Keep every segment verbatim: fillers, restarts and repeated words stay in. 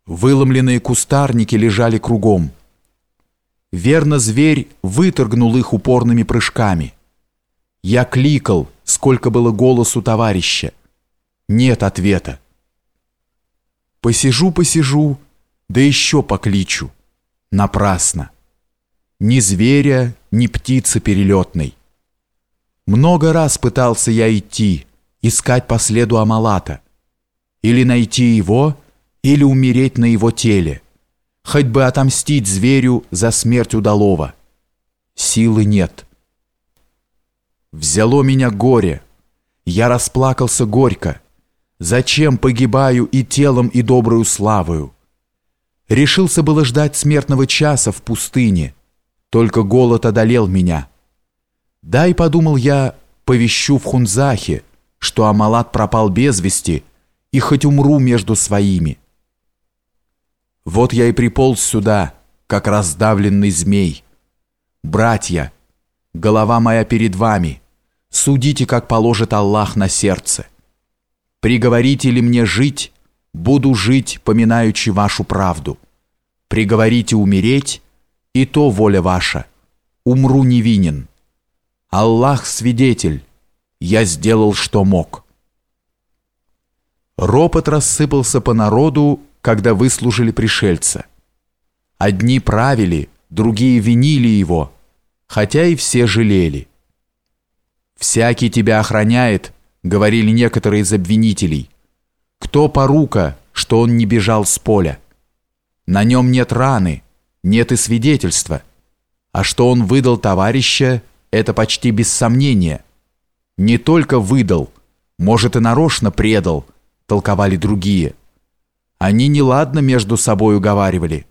Выломленные кустарники лежали кругом. Верно, зверь выторгнул их упорными прыжками. Я кликал, сколько было голосу товарища. Нет ответа. Посижу, посижу, да еще покличу. Напрасно. Ни зверя, ни птицы перелетной. Много раз пытался я идти, искать по следу Амалата. Или найти его, или умереть на его теле. Хоть бы отомстить зверю за смерть удалого. Силы нет. Взяло меня горе. Я расплакался горько. Зачем погибаю и телом, и добрую славою? Решился было ждать смертного часа в пустыне. Только голод одолел меня. Дай, подумал я, повещу в Хунзахе, что Амалат пропал без вести, и хоть умру между своими. Вот я и приполз сюда, как раздавленный змей. Братья, голова моя перед вами, судите, как положит Аллах на сердце. Приговорите ли мне жить, буду жить, поминаючи вашу правду. Приговорите умереть, и то воля ваша. Умру невинен. Аллах свидетель, я сделал, что мог. Ропот рассыпался по народу, когда выслужили пришельца. Одни правили, другие винили его, хотя и все жалели. «Всякий тебя охраняет», — говорили некоторые из обвинителей. «Кто порука, что он не бежал с поля? На нем нет раны, нет и свидетельства. А что он выдал товарища, это почти без сомнения. Не только выдал, может и нарочно предал», — толковали другие. Они неладно между собой уговаривали.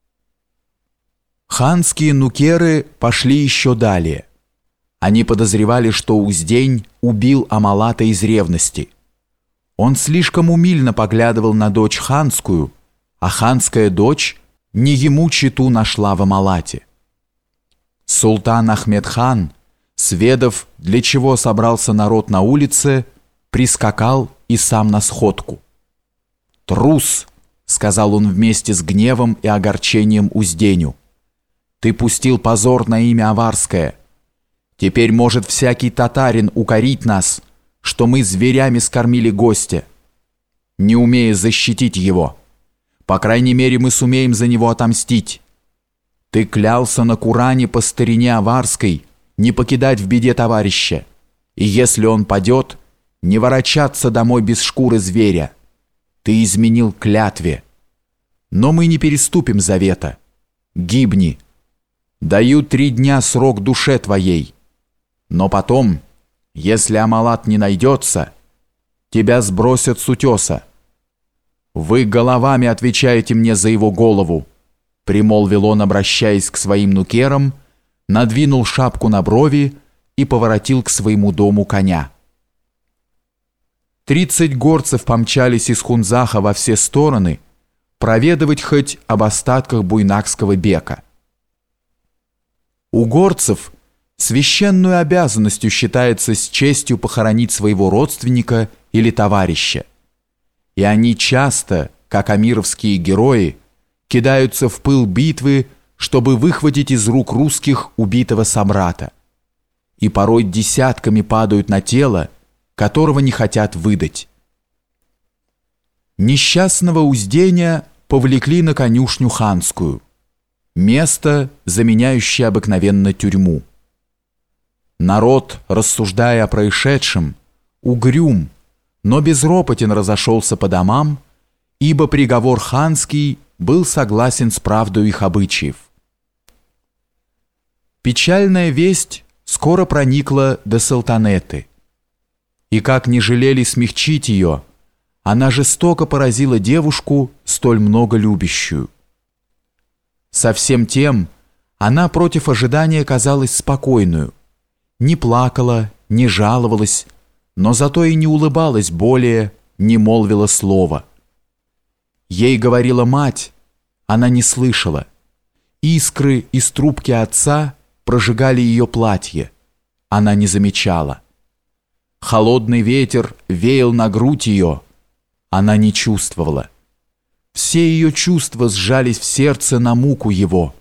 Ханские нукеры пошли еще далее. Они подозревали, что Уздень убил Амалата из ревности. Он слишком умильно поглядывал на дочь ханскую, а ханская дочь не ему читу нашла в Амалате. Султан Ахмед хан, сведав, для чего собрался народ на улице, прискакал и сам на сходку. «Трус!» — сказал он вместе с гневом и огорчением Узденю. «Ты пустил позор на имя аварское. Теперь может всякий татарин укорить нас, что мы зверями скормили гостя, не умея защитить его. По крайней мере, мы сумеем за него отомстить. Ты клялся на Куране по старине аварской не покидать в беде товарища, и если он падет, не ворочаться домой без шкуры зверя. Ты изменил клятве. Но мы не переступим завета. Гибни. Даю три дня срок душе твоей. Но потом, если Амалат не найдется, тебя сбросят с утеса. Вы головами отвечаете мне за его голову», — примолвил он, обращаясь к своим нукерам, надвинул шапку на брови и поворотил к своему дому коня. Тридцать горцев помчались из Хунзаха во все стороны проведывать хоть об остатках буйнакского бека. У горцев священную обязанностью считается с честью похоронить своего родственника или товарища. И они часто, как амировские герои, кидаются в пыл битвы, чтобы выхватить из рук русских убитого собрата. И порой десятками падают на тело, которого не хотят выдать. Несчастного Узденя повлекли на конюшню ханскую, место, заменяющее обыкновенно тюрьму. Народ, рассуждая о происшедшем, угрюм, но безропотен разошелся по домам, ибо приговор ханский был согласен с правдой их обычаев. Печальная весть скоро проникла до Салтанеты, и как не жалели смягчить ее, она жестоко поразила девушку, столь много любящую. Со всем тем она против ожидания казалась спокойную, не плакала, не жаловалась, но зато и не улыбалась более, не молвила слова. Ей говорила мать, она не слышала. Искры из трубки отца прожигали ее платье, она не замечала. Холодный ветер веял на грудь ее, она не чувствовала. Все ее чувства сжались в сердце на муку его.